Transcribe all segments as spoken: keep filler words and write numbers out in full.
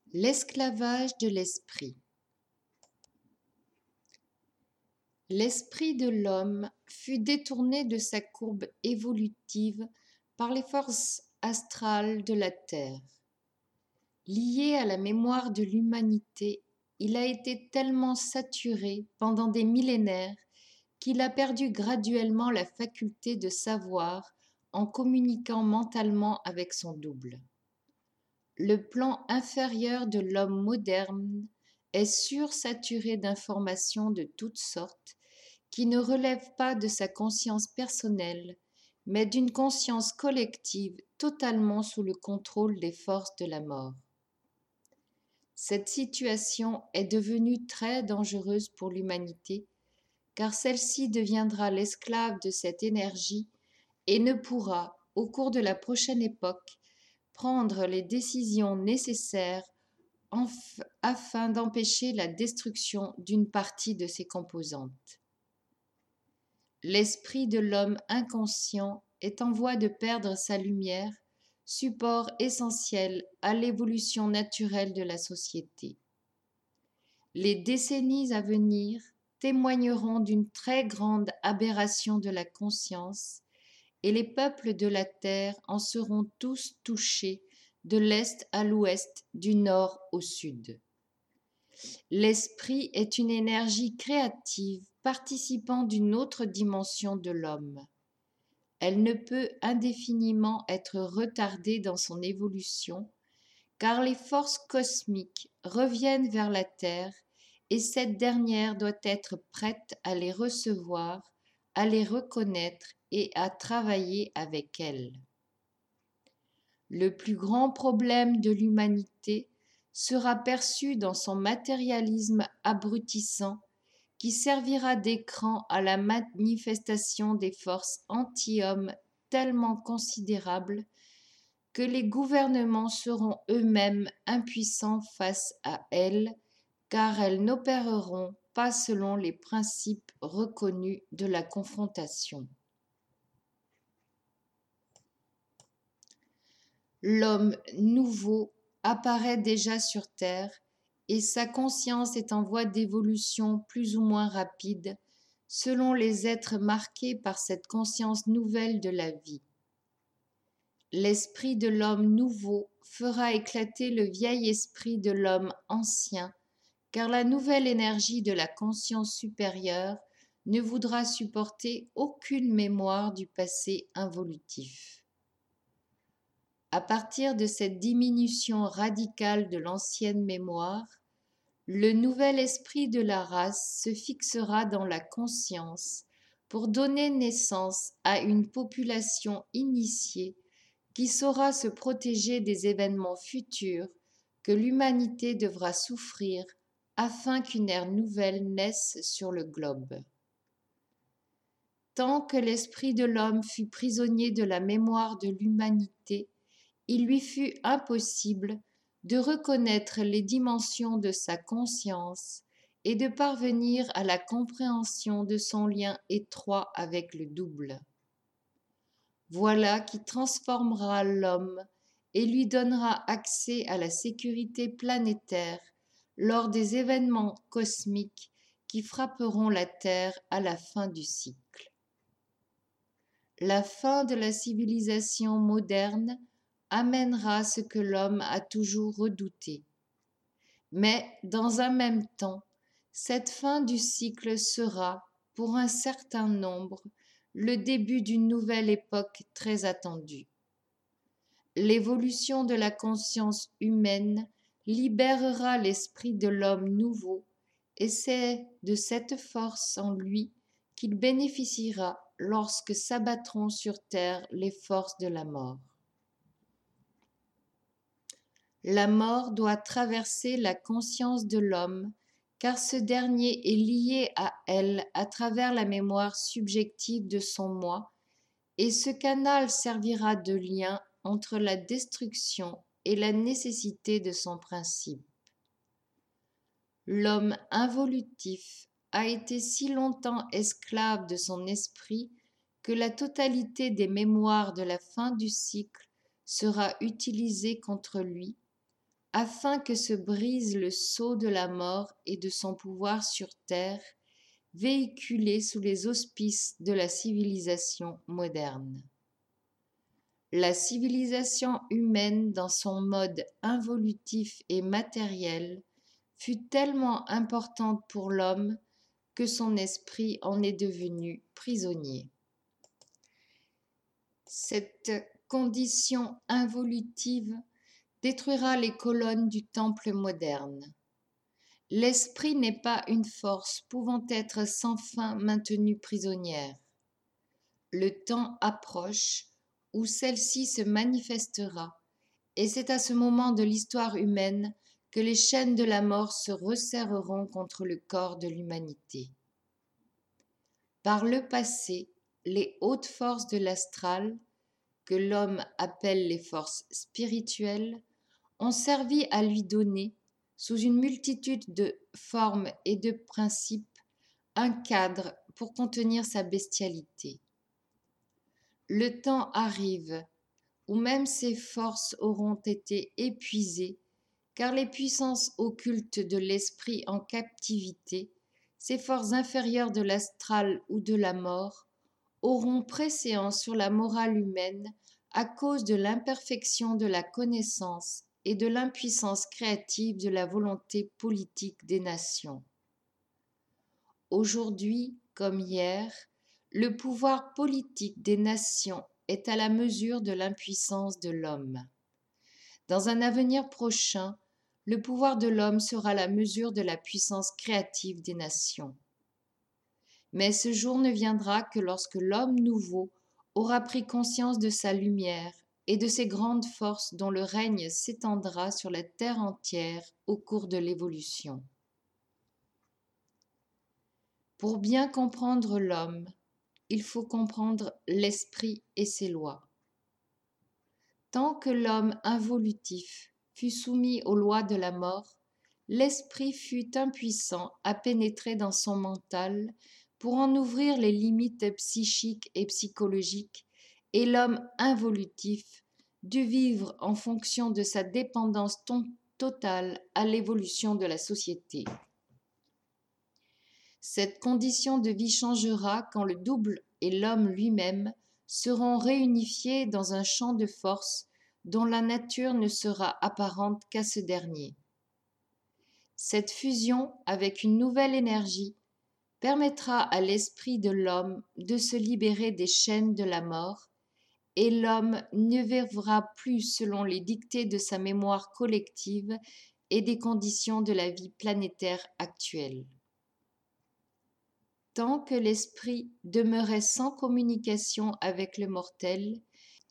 L'esclavage de l'esprit. L'esprit de l'homme fut détourné de sa courbe évolutive par les forces astrales de la Terre. Lié à la mémoire de l'humanité, il a été tellement saturé pendant des millénaires qu'il a perdu graduellement la faculté de savoir en communiquant mentalement avec son double. Le plan inférieur de l'homme moderne est sursaturé d'informations de toutes sortes qui ne relèvent pas de sa conscience personnelle, mais d'une conscience collective totalement sous le contrôle des forces de la mort. Cette situation est devenue très dangereuse pour l'humanité, car celle-ci deviendra l'esclave de cette énergie et ne pourra, au cours de la prochaine époque, prendre les décisions nécessaires afin d'empêcher la destruction d'une partie de ses composantes. L'esprit de l'homme inconscient est en voie de perdre sa lumière, support essentiel à l'évolution naturelle de la société. Les décennies à venir témoigneront d'une très grande aberration de la conscience et les peuples de la terre en seront tous touchés de l'est à l'ouest, du nord au sud. L'esprit est une énergie créative participant d'une autre dimension de l'homme. Elle ne peut indéfiniment être retardée dans son évolution, car les forces cosmiques reviennent vers la Terre et cette dernière doit être prête à les recevoir, à les reconnaître et à travailler avec elles. Le plus grand problème de l'humanité sera perçu dans son matérialisme abrutissant qui servira d'écran à la manifestation des forces anti-hommes tellement considérables que les gouvernements seront eux-mêmes impuissants face à elles, car elles n'opéreront pas selon les principes reconnus de la confrontation. L'homme nouveau apparaît déjà sur Terre et sa conscience est en voie d'évolution plus ou moins rapide selon les êtres marqués par cette conscience nouvelle de la vie. L'esprit de l'homme nouveau fera éclater le vieil esprit de l'homme ancien, car la nouvelle énergie de la conscience supérieure ne voudra supporter aucune mémoire du passé involutif. À partir de cette diminution radicale de l'ancienne mémoire, le nouvel esprit de la race se fixera dans la conscience pour donner naissance à une population initiée qui saura se protéger des événements futurs que l'humanité devra souffrir afin qu'une ère nouvelle naisse sur le globe. Tant que l'esprit de l'homme fut prisonnier de la mémoire de l'humanité, il lui fut impossible de reconnaître les dimensions de sa conscience et de parvenir à la compréhension de son lien étroit avec le double. Voilà qui transformera l'homme et lui donnera accès à la sécurité planétaire lors des événements cosmiques qui frapperont la Terre à la fin du cycle. La fin de la civilisation moderne amènera ce que l'homme a toujours redouté. Mais dans un même temps, cette fin du cycle sera, pour un certain nombre, le début d'une nouvelle époque très attendue. L'évolution de la conscience humaine libérera l'esprit de l'homme nouveau et c'est de cette force en lui qu'il bénéficiera lorsque s'abattront sur terre les forces de la mort. La mort doit traverser la conscience de l'homme, car ce dernier est lié à elle à travers la mémoire subjective de son moi, et ce canal servira de lien entre la destruction et la nécessité de son principe. L'homme involutif a été si longtemps esclave de son esprit que la totalité des mémoires de la fin du cycle sera utilisée contre lui, afin que se brise le sceau de la mort et de son pouvoir sur terre, véhiculé sous les auspices de la civilisation moderne. La civilisation humaine, dans son mode involutif et matériel, fut tellement importante pour l'homme que son esprit en est devenu prisonnier. Cette condition involutive détruira les colonnes du temple moderne. L'esprit n'est pas une force pouvant être sans fin maintenue prisonnière. Le temps approche où celle-ci se manifestera, et c'est à ce moment de l'histoire humaine que les chaînes de la mort se resserreront contre le corps de l'humanité. Par le passé, les hautes forces de l'astral, que l'homme appelle les forces spirituelles, ont servi à lui donner, sous une multitude de formes et de principes, un cadre pour contenir sa bestialité. Le temps arrive où même ces forces auront été épuisées, car les puissances occultes de l'esprit en captivité, ces forces inférieures de l'astral ou de la mort, auront préséance sur la morale humaine à cause de l'imperfection de la connaissance et de l'impuissance créative de la volonté politique des nations. Aujourd'hui, comme hier, le pouvoir politique des nations est à la mesure de l'impuissance de l'homme. Dans un avenir prochain, le pouvoir de l'homme sera la mesure de la puissance créative des nations. Mais ce jour ne viendra que lorsque l'homme nouveau aura pris conscience de sa lumière et de ses grandes forces dont le règne s'étendra sur la terre entière au cours de l'évolution. Pour bien comprendre l'homme, il faut comprendre l'esprit et ses lois. Tant que l'homme involutif fut soumis aux lois de la mort, l'esprit fut impuissant à pénétrer dans son mental pour en ouvrir les limites psychiques et psychologiques, et l'homme involutif dut vivre en fonction de sa dépendance totale à l'évolution de la société. Cette condition de vie changera quand le double et l'homme lui-même seront réunifiés dans un champ de force dont la nature ne sera apparente qu'à ce dernier. Cette fusion avec une nouvelle énergie permettra à l'esprit de l'homme de se libérer des chaînes de la mort, et l'homme ne vivra plus selon les dictées de sa mémoire collective et des conditions de la vie planétaire actuelle. Tant que l'esprit demeurait sans communication avec le mortel,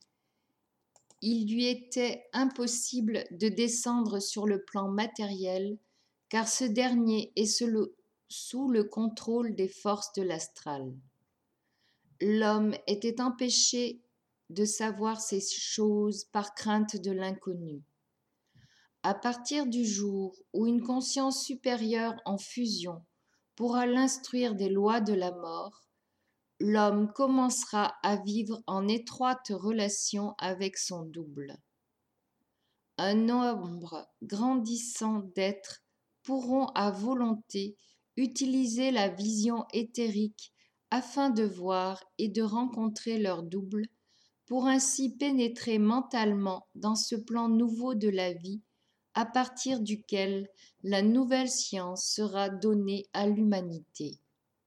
il lui était impossible de descendre sur le plan matériel, car ce dernier est sous le contrôle des forces de l'astral. L'homme était empêché de savoir ces choses par crainte de l'inconnu. À partir du jour où une conscience supérieure en fusion pourra l'instruire des lois de la mort, l'homme commencera à vivre en étroite relation avec son double. Un nombre grandissant d'êtres pourront à volonté utiliser la vision éthérique afin de voir et de rencontrer leur double, pour ainsi pénétrer mentalement dans ce plan nouveau de la vie à partir duquel la nouvelle science sera donnée à l'humanité.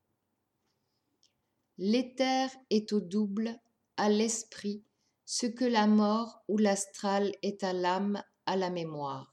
L'éther est au double, à l'esprit, ce que la mort ou l'astral est à l'âme, à la mémoire.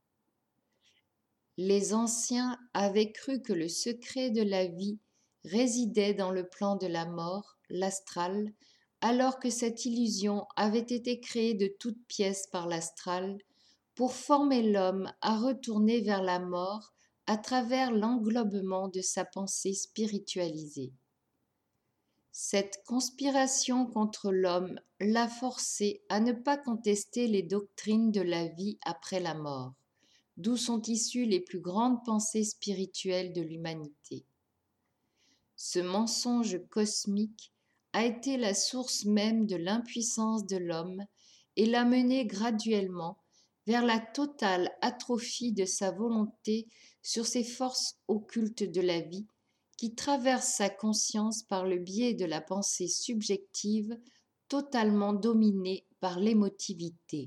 Les anciens avaient cru que le secret de la vie résidait dans le plan de la mort, l'astral, alors que cette illusion avait été créée de toutes pièces par l'astral, pour former l'homme à retourner vers la mort à travers l'englobement de sa pensée spiritualisée. Cette conspiration contre l'homme l'a forcé à ne pas contester les doctrines de la vie après la mort, d'où sont issues les plus grandes pensées spirituelles de l'humanité. Ce mensonge cosmique a été la source même de l'impuissance de l'homme et l'a mené graduellement vers la totale atrophie de sa volonté sur ces forces occultes de la vie qui traversent sa conscience par le biais de la pensée subjective totalement dominée par l'émotivité.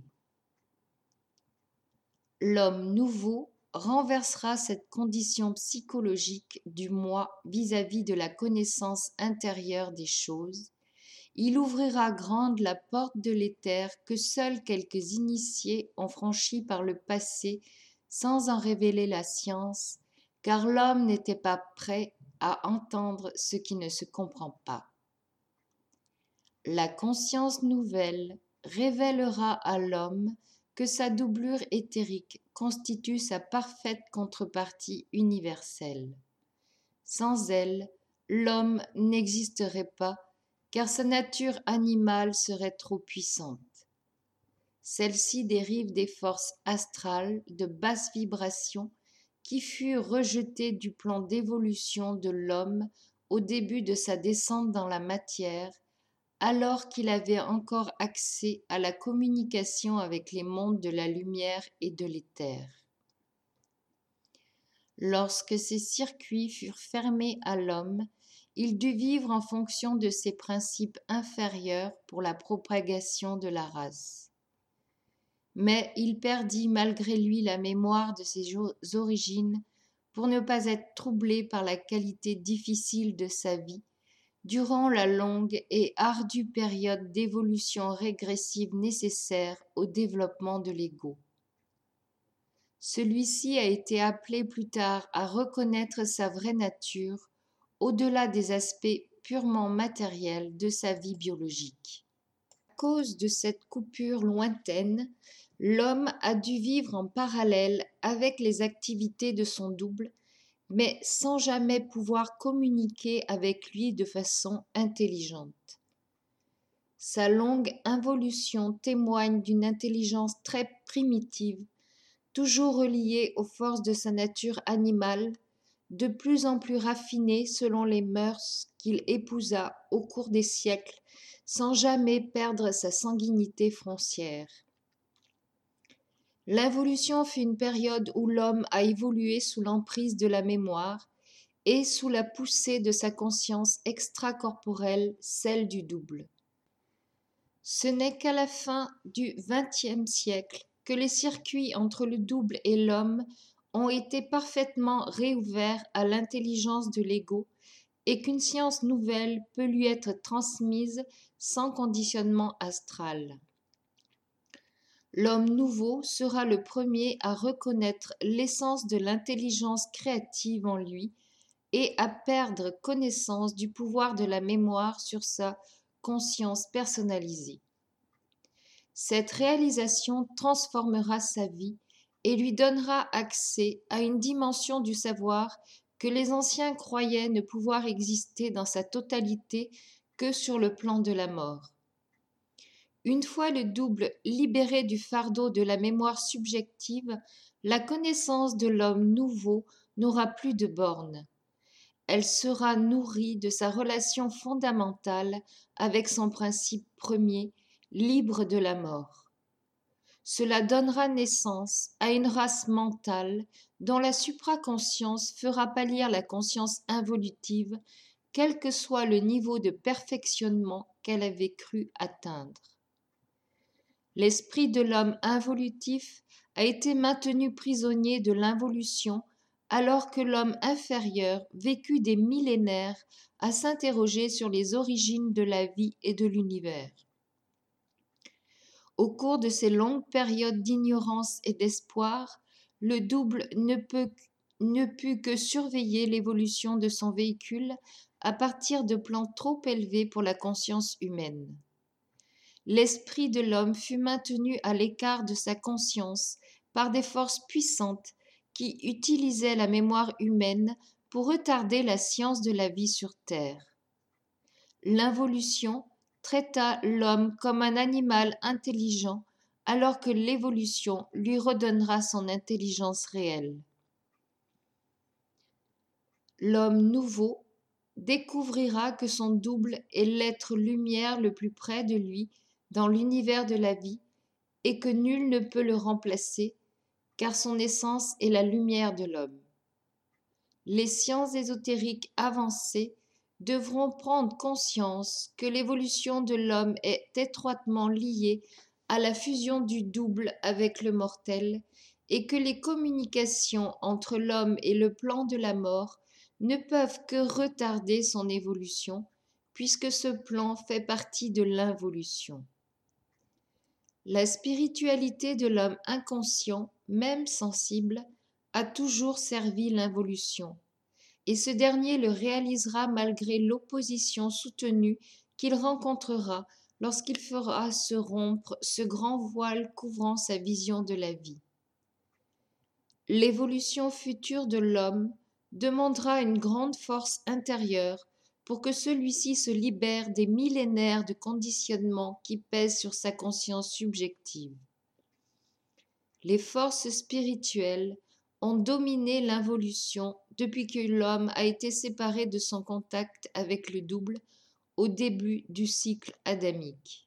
L'homme nouveau renversera cette condition psychologique du moi vis-à-vis de la connaissance intérieure des choses. Il ouvrira grande la porte de l'éther que seuls quelques initiés ont franchie par le passé sans en révéler la science, car l'homme n'était pas prêt à entendre ce qui ne se comprend pas. La conscience nouvelle révélera à l'homme que sa doublure éthérique constitue sa parfaite contrepartie universelle. Sans elle, l'homme n'existerait pas, car sa nature animale serait trop puissante. Celle-ci dérive des forces astrales de basse vibration qui furent rejetées du plan d'évolution de l'homme au début de sa descente dans la matière, alors qu'il avait encore accès à la communication avec les mondes de la lumière et de l'éther. Lorsque ces circuits furent fermés à l'homme, il dut vivre en fonction de ses principes inférieurs pour la propagation de la race. Mais il perdit malgré lui la mémoire de ses origines pour ne pas être troublé par la qualité difficile de sa vie durant la longue et ardue période d'évolution régressive nécessaire au développement de l'ego. Celui-ci a été appelé plus tard à reconnaître sa vraie nature au-delà des aspects purement matériels de sa vie biologique. À cause de cette coupure lointaine, l'homme a dû vivre en parallèle avec les activités de son double, mais sans jamais pouvoir communiquer avec lui de façon intelligente. Sa longue involution témoigne d'une intelligence très primitive, toujours reliée aux forces de sa nature animale, de plus en plus raffinée selon les mœurs qu'il épousa au cours des siècles, sans jamais perdre sa sanguinité foncière. L'involution fut une période où l'homme a évolué sous l'emprise de la mémoire et sous la poussée de sa conscience extracorporelle, celle du double. Ce n'est qu'à la fin du vingtième siècle que les circuits entre le double et l'homme ont été parfaitement réouverts à l'intelligence de l'ego et qu'une science nouvelle peut lui être transmise sans conditionnement astral. L'homme nouveau sera le premier à reconnaître l'essence de l'intelligence créative en lui et à perdre connaissance du pouvoir de la mémoire sur sa conscience personnalisée. Cette réalisation transformera sa vie et lui donnera accès à une dimension du savoir que les anciens croyaient ne pouvoir exister dans sa totalité que sur le plan de la mort. Une fois le double libéré du fardeau de la mémoire subjective, la connaissance de l'homme nouveau n'aura plus de bornes. Elle sera nourrie de sa relation fondamentale avec son principe premier, libre de la mort. Cela donnera naissance à une race mentale dont la supraconscience fera pâlir la conscience involutive, quel que soit le niveau de perfectionnement qu'elle avait cru atteindre. L'esprit de l'homme involutif a été maintenu prisonnier de l'involution alors que l'homme inférieur vécut des millénaires à s'interroger sur les origines de la vie et de l'univers. Au cours de ces longues périodes d'ignorance et d'espoir, le double ne, peut, ne put que surveiller l'évolution de son véhicule à partir de plans trop élevés pour la conscience humaine. L'esprit de l'homme fut maintenu à l'écart de sa conscience par des forces puissantes qui utilisaient la mémoire humaine pour retarder la science de la vie sur Terre. L'involution traita l'homme comme un animal intelligent alors que l'évolution lui redonnera son intelligence réelle. L'homme nouveau découvrira que son double est l'être lumière le plus près de lui dans l'univers de la vie et que nul ne peut le remplacer, car son essence est la lumière de l'homme. Les sciences ésotériques avancées devront prendre conscience que l'évolution de l'homme est étroitement liée à la fusion du double avec le mortel et que les communications entre l'homme et le plan de la mort ne peuvent que retarder son évolution, puisque ce plan fait partie de l'involution. La spiritualité de l'homme inconscient, même sensible, a toujours servi l'involution, et ce dernier le réalisera malgré l'opposition soutenue qu'il rencontrera lorsqu'il fera se rompre ce grand voile couvrant sa vision de la vie. L'évolution future de l'homme demandera une grande force intérieure pour que celui-ci se libère des millénaires de conditionnements qui pèsent sur sa conscience subjective. Les forces spirituelles ont dominé l'involution depuis que l'homme a été séparé de son contact avec le double au début du cycle adamique.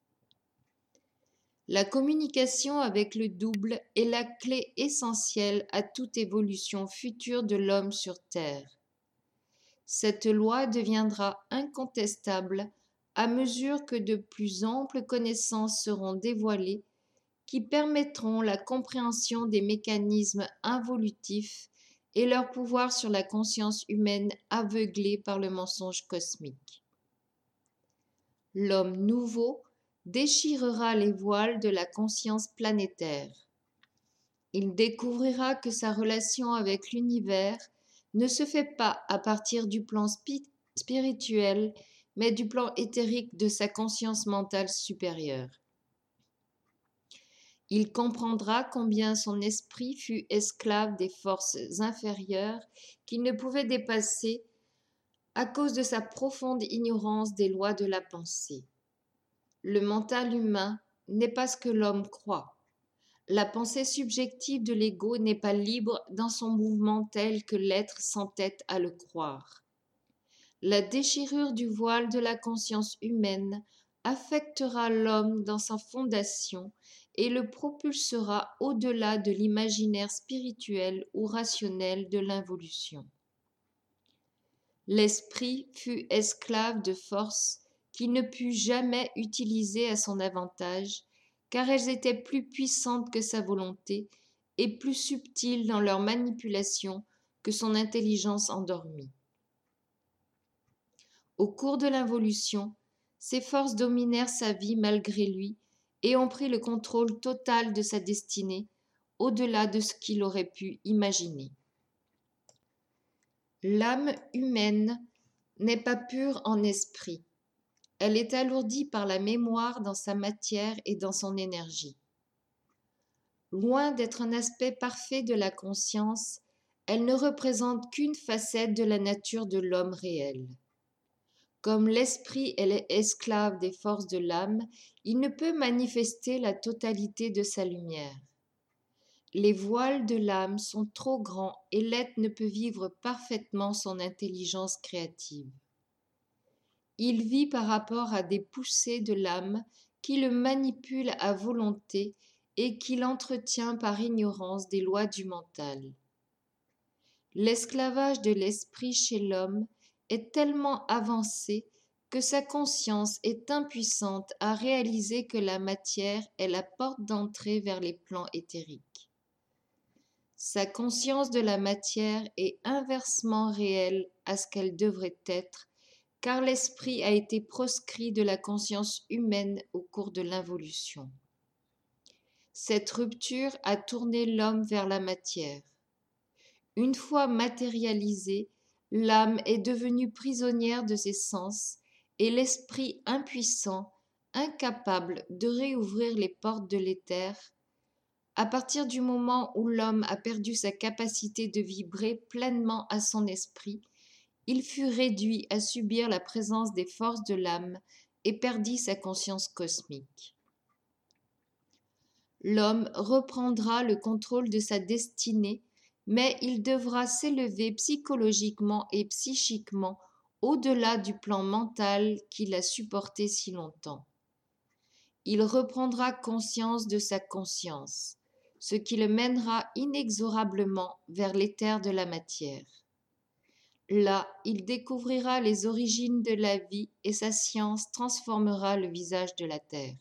La communication avec le double est la clé essentielle à toute évolution future de l'homme sur Terre. Cette loi deviendra incontestable à mesure que de plus amples connaissances seront dévoilées qui permettront la compréhension des mécanismes involutifs et leur pouvoir sur la conscience humaine aveuglée par le mensonge cosmique. L'homme nouveau déchirera les voiles de la conscience planétaire. Il découvrira que sa relation avec l'univers ne se fait pas à partir du plan spi- spirituel, mais du plan éthérique de sa conscience mentale supérieure. Il comprendra combien son esprit fut esclave des forces inférieures qu'il ne pouvait dépasser à cause de sa profonde ignorance des lois de la pensée. Le mental humain n'est pas ce que l'homme croit. La pensée subjective de l'ego n'est pas libre dans son mouvement tel que l'être s'entête à le croire. La déchirure du voile de la conscience humaine affectera l'homme dans sa fondation et le propulsera au-delà de l'imaginaire spirituel ou rationnel de l'involution. L'esprit fut esclave de forces qu'il ne put jamais utiliser à son avantage, car elles étaient plus puissantes que sa volonté et plus subtiles dans leur manipulation que son intelligence endormie. Au cours de l'involution, ces forces dominèrent sa vie malgré lui et ont pris le contrôle total de sa destinée, au-delà de ce qu'il aurait pu imaginer. L'âme humaine n'est pas pure en esprit. Elle est alourdie par la mémoire dans sa matière et dans son énergie. Loin d'être un aspect parfait de la conscience, elle ne représente qu'une facette de la nature de l'homme réel. Comme l'esprit est esclave des forces de l'âme, il ne peut manifester la totalité de sa lumière. Les voiles de l'âme sont trop grands et l'être ne peut vivre parfaitement son intelligence créative. Il vit par rapport à des poussées de l'âme qui le manipulent à volonté et qu'il entretient par ignorance des lois du mental. L'esclavage de l'esprit chez l'homme est tellement avancé que sa conscience est impuissante à réaliser que la matière est la porte d'entrée vers les plans éthériques. Sa conscience de la matière est inversement réelle à ce qu'elle devrait être, car l'esprit a été proscrit de la conscience humaine au cours de l'involution. Cette rupture a tourné l'homme vers la matière. Une fois matérialisée, l'âme est devenue prisonnière de ses sens et l'esprit impuissant, incapable de réouvrir les portes de l'éther. À partir du moment où l'homme a perdu sa capacité de vibrer pleinement à son esprit, il fut réduit à subir la présence des forces de l'âme et perdit sa conscience cosmique. L'homme reprendra le contrôle de sa destinée, mais il devra s'élever psychologiquement et psychiquement au-delà du plan mental qu'il a supporté si longtemps. il reprendra conscience de sa conscience, ce qui le mènera inexorablement vers l'éther de la matière. Là, il découvrira les origines de la vie et sa science transformera le visage de la terre.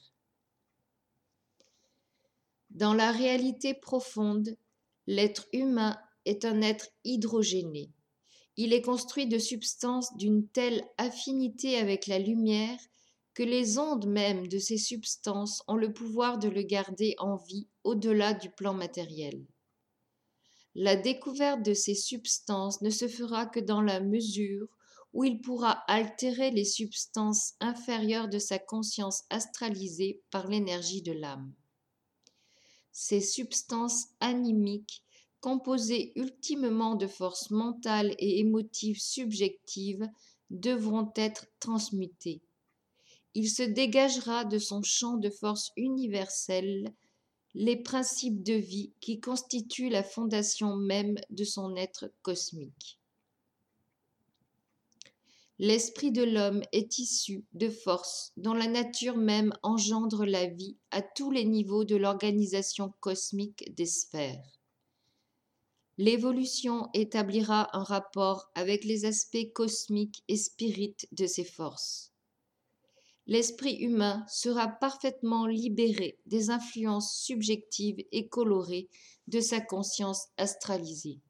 Dans la réalité profonde, l'être humain est un être hydrogéné. Il est construit de substances d'une telle affinité avec la lumière que les ondes mêmes de ces substances ont le pouvoir de le garder en vie au-delà du plan matériel. La découverte de ces substances ne se fera que dans la mesure où il pourra altérer les substances inférieures de sa conscience astralisée par l'énergie de l'âme. Ces substances animiques, composées ultimement de forces mentales et émotives subjectives, devront être transmutées. Il se dégagera de son champ de force universelle les principes de vie qui constituent la fondation même de son être cosmique. L'esprit de l'homme est issu de forces dont la nature même engendre la vie à tous les niveaux de l'organisation cosmique des sphères. L'évolution établira un rapport avec les aspects cosmiques et spirites de ces forces. L'esprit humain sera parfaitement libéré des influences subjectives et colorées de sa conscience astralisée.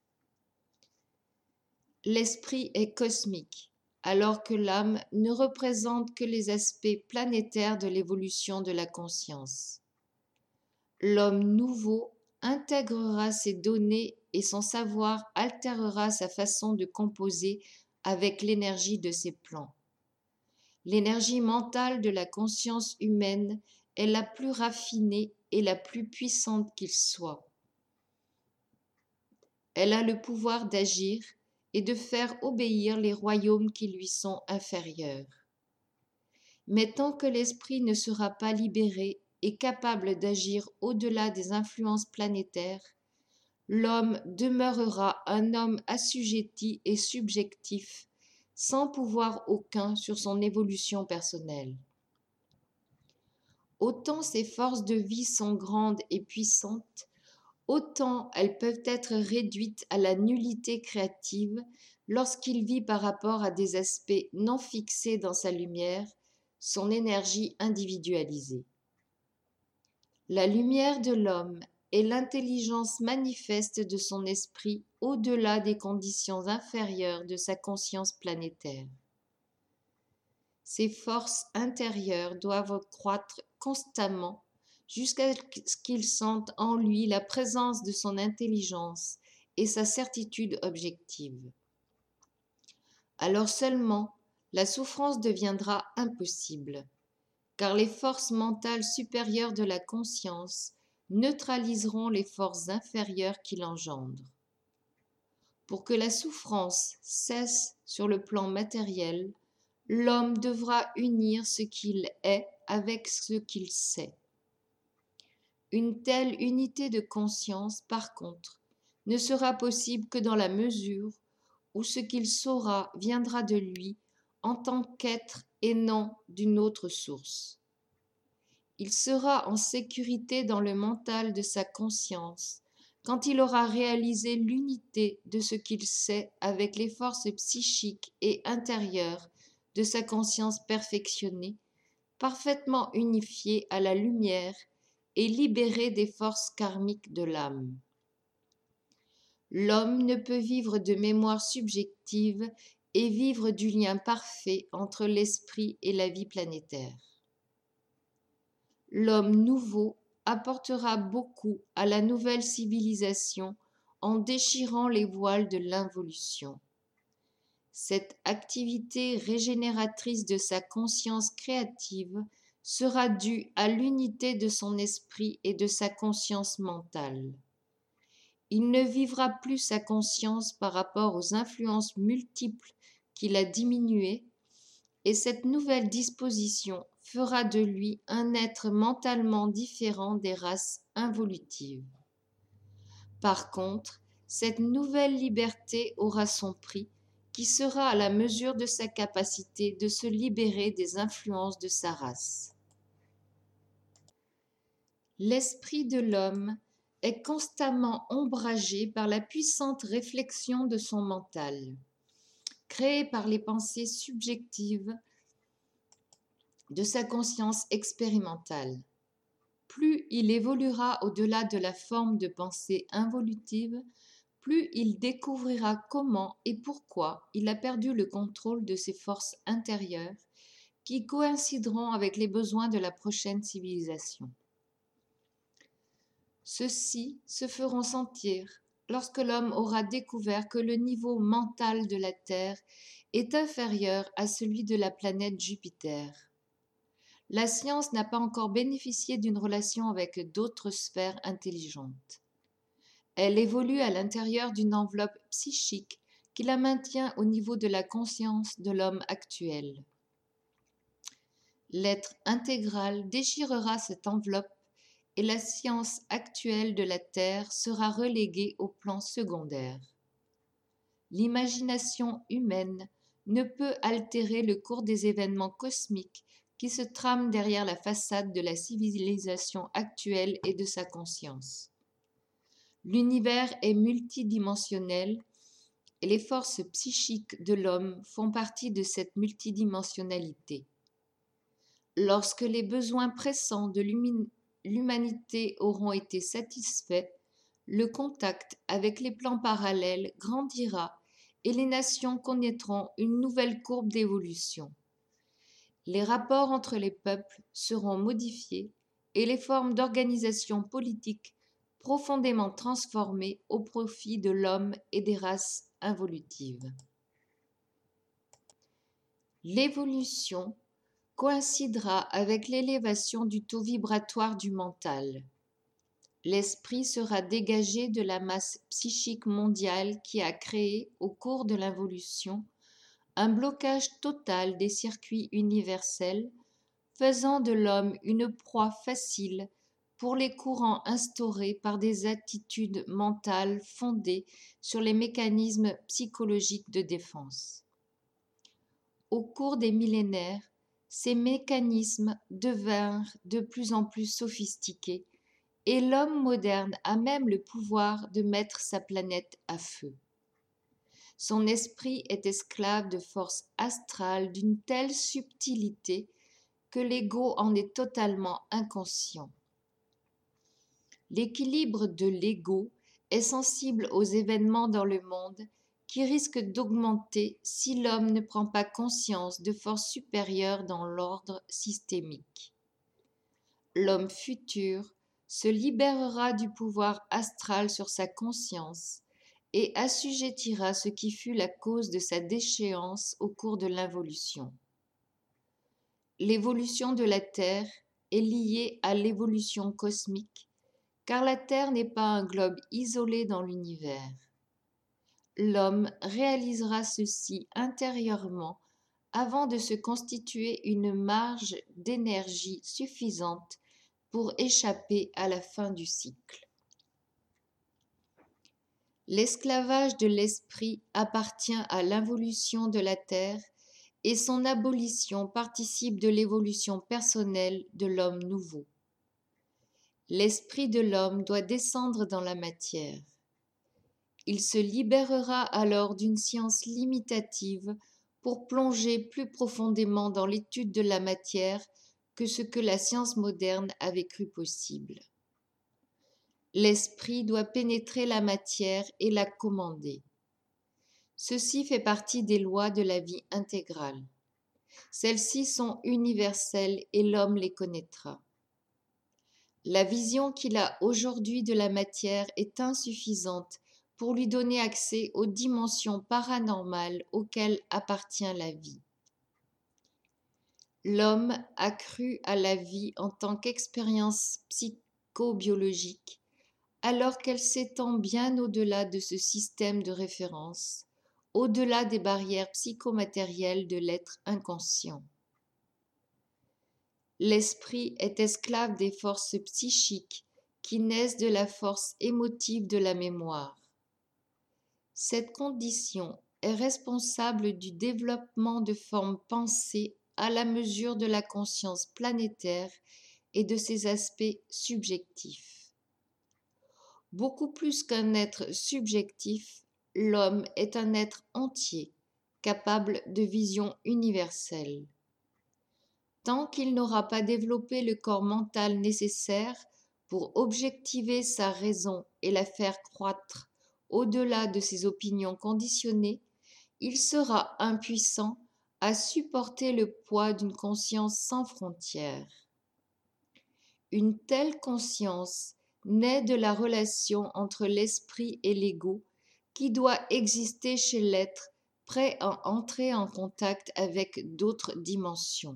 L'esprit est cosmique, alors que l'âme ne représente que les aspects planétaires de l'évolution de la conscience. L'homme nouveau intégrera ces données et son savoir altérera sa façon de composer avec l'énergie de ses plans. L'énergie mentale de la conscience humaine est la plus raffinée et la plus puissante qu'il soit. Elle a le pouvoir d'agir et de faire obéir les royaumes qui lui sont inférieurs. Mais tant que l'esprit ne sera pas libéré et capable d'agir au-delà des influences planétaires, l'homme demeurera un homme assujetti et subjectif, sans pouvoir aucun sur son évolution personnelle. Autant ses forces de vie sont grandes et puissantes, autant elles peuvent être réduites à la nullité créative lorsqu'il vit par rapport à des aspects non fixés dans sa lumière, son énergie individualisée. La lumière de l'homme est l'intelligence manifeste de son esprit au-delà des conditions inférieures de sa conscience planétaire. Ces forces intérieures doivent croître constamment jusqu'à ce qu'il sente en lui la présence de son intelligence et sa certitude objective. Alors seulement, la souffrance deviendra impossible, car les forces mentales supérieures de la conscience neutraliseront les forces inférieures qui l'engendrent. Pour que la souffrance cesse sur le plan matériel, l'homme devra unir ce qu'il est avec ce qu'il sait. Une telle unité de conscience, par contre, ne sera possible que dans la mesure où ce qu'il saura viendra de lui en tant qu'être et non d'une autre source. Il sera en sécurité dans le mental de sa conscience quand il aura réalisé l'unité de ce qu'il sait avec les forces psychiques et intérieures de sa conscience perfectionnée, parfaitement unifiée à la lumière et libérée des forces karmiques de l'âme. L'homme ne peut vivre de mémoire subjective et vivre du lien parfait entre l'esprit et la vie planétaire. L'homme nouveau apportera beaucoup à la nouvelle civilisation en déchirant les voiles de l'involution. Cette activité régénératrice de sa conscience créative sera due à l'unité de son esprit et de sa conscience mentale. Il ne vivra plus sa conscience par rapport aux influences multiples qu'il a diminuées, et cette nouvelle disposition fera de lui un être mentalement différent des races involutives. Par contre, cette nouvelle liberté aura son prix, qui sera à la mesure de sa capacité de se libérer des influences de sa race. L'esprit de l'homme est constamment ombragé par la puissante réflexion de son mental, créée par les pensées subjectives de sa conscience expérimentale. Plus il évoluera au-delà de la forme de pensée involutive, plus il découvrira comment et pourquoi il a perdu le contrôle de ses forces intérieures qui coïncideront avec les besoins de la prochaine civilisation. Ceux-ci se feront sentir lorsque l'homme aura découvert que le niveau mental de la Terre est inférieur à celui de la planète Jupiter. La science n'a pas encore bénéficié d'une relation avec d'autres sphères intelligentes. Elle évolue à l'intérieur d'une enveloppe psychique qui la maintient au niveau de la conscience de l'homme actuel. L'être intégral déchirera cette enveloppe et la science actuelle de la Terre sera reléguée au plan secondaire. L'imagination humaine ne peut altérer le cours des événements cosmiques qui se trament derrière la façade de la civilisation actuelle et de sa conscience. L'univers est multidimensionnel et les forces psychiques de l'homme font partie de cette multidimensionnalité. Lorsque les besoins pressants de l'humanité auront été satisfaits, le contact avec les plans parallèles grandira et les nations connaîtront une nouvelle courbe d'évolution. Les rapports entre les peuples seront modifiés et les formes d'organisation politique profondément transformées au profit de l'homme et des races involutives. L'évolution coïncidera avec l'élévation du taux vibratoire du mental. L'esprit sera dégagé de la masse psychique mondiale qui a créé, au cours de l'involution, un blocage total des circuits universels, faisant de l'homme une proie facile pour les courants instaurés par des attitudes mentales fondées sur les mécanismes psychologiques de défense. Au cours des millénaires, ces mécanismes devinrent de plus en plus sophistiqués et l'homme moderne a même le pouvoir de mettre sa planète à feu. Son esprit est esclave de forces astrales d'une telle subtilité que l'ego en est totalement inconscient. L'équilibre de l'ego est sensible aux événements dans le monde qui risquent d'augmenter si l'homme ne prend pas conscience de forces supérieures dans l'ordre systémique. L'homme futur se libérera du pouvoir astral sur sa conscience et assujettira ce qui fut la cause de sa déchéance au cours de l'involution. L'évolution de la Terre est liée à l'évolution cosmique, car la Terre n'est pas un globe isolé dans l'univers. L'homme réalisera ceci intérieurement avant de se constituer une marge d'énergie suffisante pour échapper à la fin du cycle. L'esclavage de l'esprit appartient à l'involution de la Terre et son abolition participe de l'évolution personnelle de l'homme nouveau. L'esprit de l'homme doit descendre dans la matière. Il se libérera alors d'une science limitative pour plonger plus profondément dans l'étude de la matière que ce que la science moderne avait cru possible. L'esprit doit pénétrer la matière et la commander. Ceci fait partie des lois de la vie intégrale. Celles-ci sont universelles et l'homme les connaîtra. La vision qu'il a aujourd'hui de la matière est insuffisante pour lui donner accès aux dimensions paranormales auxquelles appartient la vie. L'homme a cru à la vie en tant qu'expérience psychobiologique, alors qu'elle s'étend bien au-delà de ce système de référence, au-delà des barrières psychomatérielles de l'être inconscient. L'esprit est esclave des forces psychiques qui naissent de la force émotive de la mémoire. Cette condition est responsable du développement de formes pensées à la mesure de la conscience planétaire et de ses aspects subjectifs. Beaucoup plus qu'un être subjectif, l'homme est un être entier, capable de vision universelle. Tant qu'il n'aura pas développé le corps mental nécessaire pour objectiver sa raison et la faire croître au-delà de ses opinions conditionnées, il sera impuissant à supporter le poids d'une conscience sans frontières. Une telle conscience naît de la relation entre l'esprit et l'ego qui doit exister chez l'être prêt à entrer en contact avec d'autres dimensions.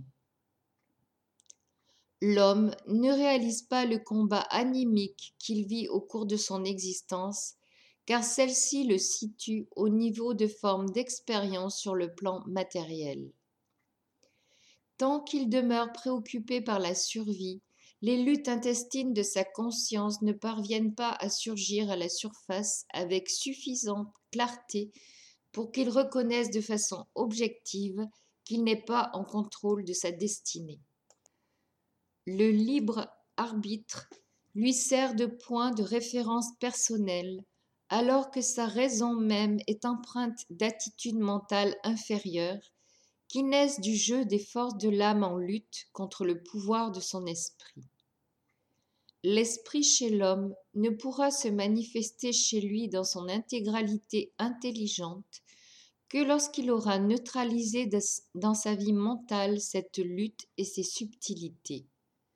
L'homme ne réalise pas le combat animique qu'il vit au cours de son existence, car celle-ci le situe au niveau de formes d'expérience sur le plan matériel. Tant qu'il demeure préoccupé par la survie, les luttes intestines de sa conscience ne parviennent pas à surgir à la surface avec suffisante clarté pour qu'il reconnaisse de façon objective qu'il n'est pas en contrôle de sa destinée. Le libre arbitre lui sert de point de référence personnelle, alors que sa raison même est empreinte d'attitudes mentales inférieures qui naissent du jeu des forces de l'âme en lutte contre le pouvoir de son esprit. L'esprit chez l'homme ne pourra se manifester chez lui dans son intégralité intelligente que lorsqu'il aura neutralisé dans sa vie mentale cette lutte et ses subtilités.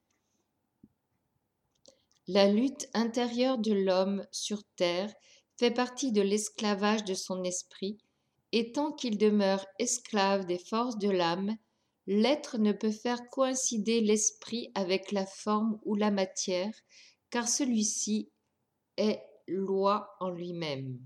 La lutte intérieure de l'homme sur terre fait partie de l'esclavage de son esprit, et tant qu'il demeure esclave des forces de l'âme, l'être ne peut faire coïncider l'esprit avec la forme ou la matière, car celui-ci est loi en lui-même.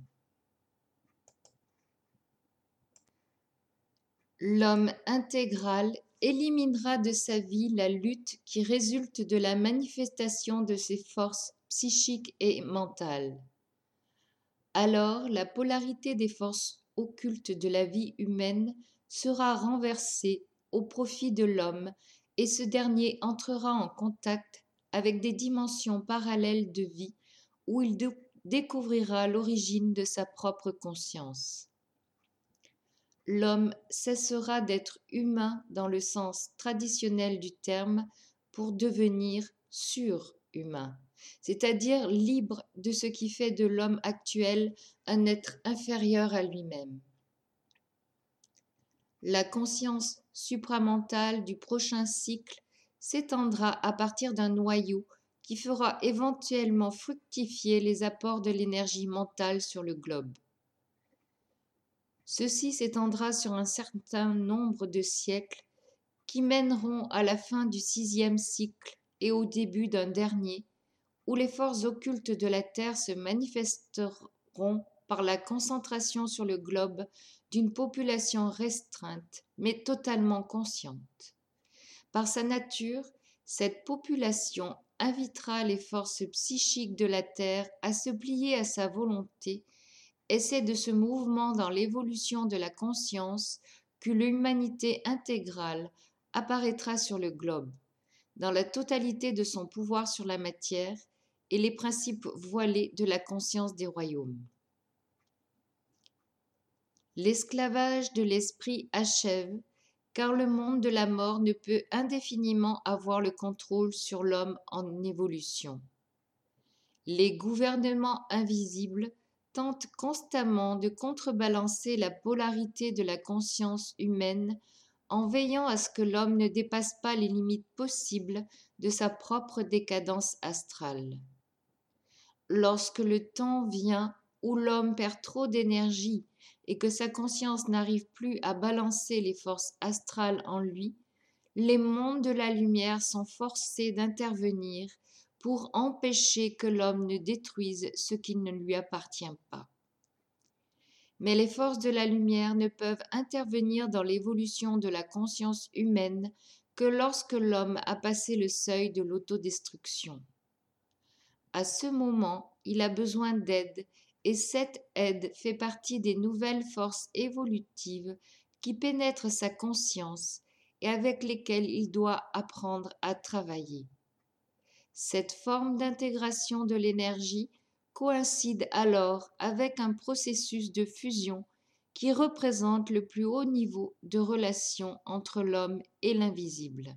L'homme intégral éliminera de sa vie la lutte qui résulte de la manifestation de ses forces psychiques et mentales. Alors la polarité des forces occultes de la vie humaine sera renversée au profit de l'homme, et ce dernier entrera en contact avec des dimensions parallèles de vie où il de- découvrira l'origine de sa propre conscience. L'homme cessera d'être humain dans le sens traditionnel du terme pour devenir surhumain, c'est-à-dire libre de ce qui fait de l'homme actuel un être inférieur à lui-même. La conscience supramentale du prochain cycle s'étendra à partir d'un noyau qui fera éventuellement fructifier les apports de l'énergie mentale sur le globe. Ceci s'étendra sur un certain nombre de siècles qui mèneront à la fin du sixième cycle et au début d'un dernier, où les forces occultes de la Terre se manifesteront par la concentration sur le globe d'une population restreinte, mais totalement consciente. Par sa nature, cette population invitera les forces psychiques de la Terre à se plier à sa volonté, et c'est de ce mouvement dans l'évolution de la conscience que l'humanité intégrale apparaîtra sur le globe, dans la totalité de son pouvoir sur la matière et les principes voilés de la conscience des royaumes. L'esclavage de l'esprit achève, car le monde de la mort ne peut indéfiniment avoir le contrôle sur l'homme en évolution. Les gouvernements invisibles tentent constamment de contrebalancer la polarité de la conscience humaine en veillant à ce que l'homme ne dépasse pas les limites possibles de sa propre décadence astrale. Lorsque le temps vient où l'homme perd trop d'énergie et que sa conscience n'arrive plus à balancer les forces astrales en lui, les mondes de la lumière sont forcés d'intervenir pour empêcher que l'homme ne détruise ce qui ne lui appartient pas. Mais les forces de la lumière ne peuvent intervenir dans l'évolution de la conscience humaine que lorsque l'homme a passé le seuil de l'autodestruction. À ce moment, il a besoin d'aide, et cette aide fait partie des nouvelles forces évolutives qui pénètrent sa conscience et avec lesquelles il doit apprendre à travailler. Cette forme d'intégration de l'énergie coïncide alors avec un processus de fusion qui représente le plus haut niveau de relation entre l'homme et l'invisible.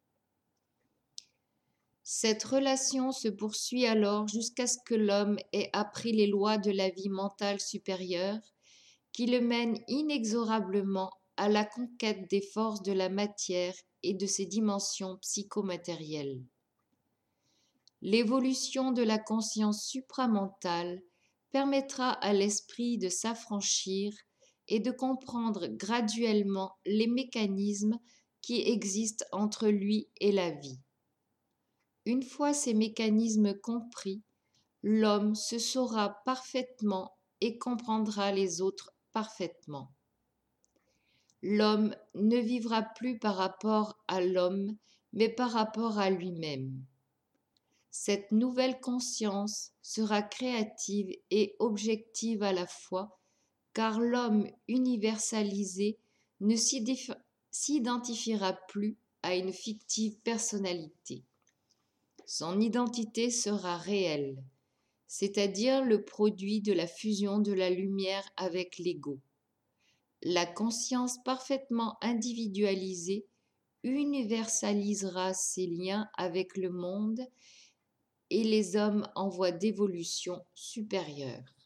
Cette relation se poursuit alors jusqu'à ce que l'homme ait appris les lois de la vie mentale supérieure qui le mènent inexorablement à la conquête des forces de la matière et de ses dimensions psychomatérielles. L'évolution de la conscience supramentale permettra à l'esprit de s'affranchir et de comprendre graduellement les mécanismes qui existent entre lui et la vie. Une fois ces mécanismes compris, l'homme se saura parfaitement et comprendra les autres parfaitement. L'homme ne vivra plus par rapport à l'homme, mais par rapport à lui-même. Cette nouvelle conscience sera créative et objective à la fois, car l'homme universalisé ne s'identifiera plus à une fictive personnalité. Son identité sera réelle, c'est-à-dire le produit de la fusion de la lumière avec l'ego. La conscience parfaitement individualisée universalisera ses liens avec le monde et les hommes en voie d'évolution supérieure.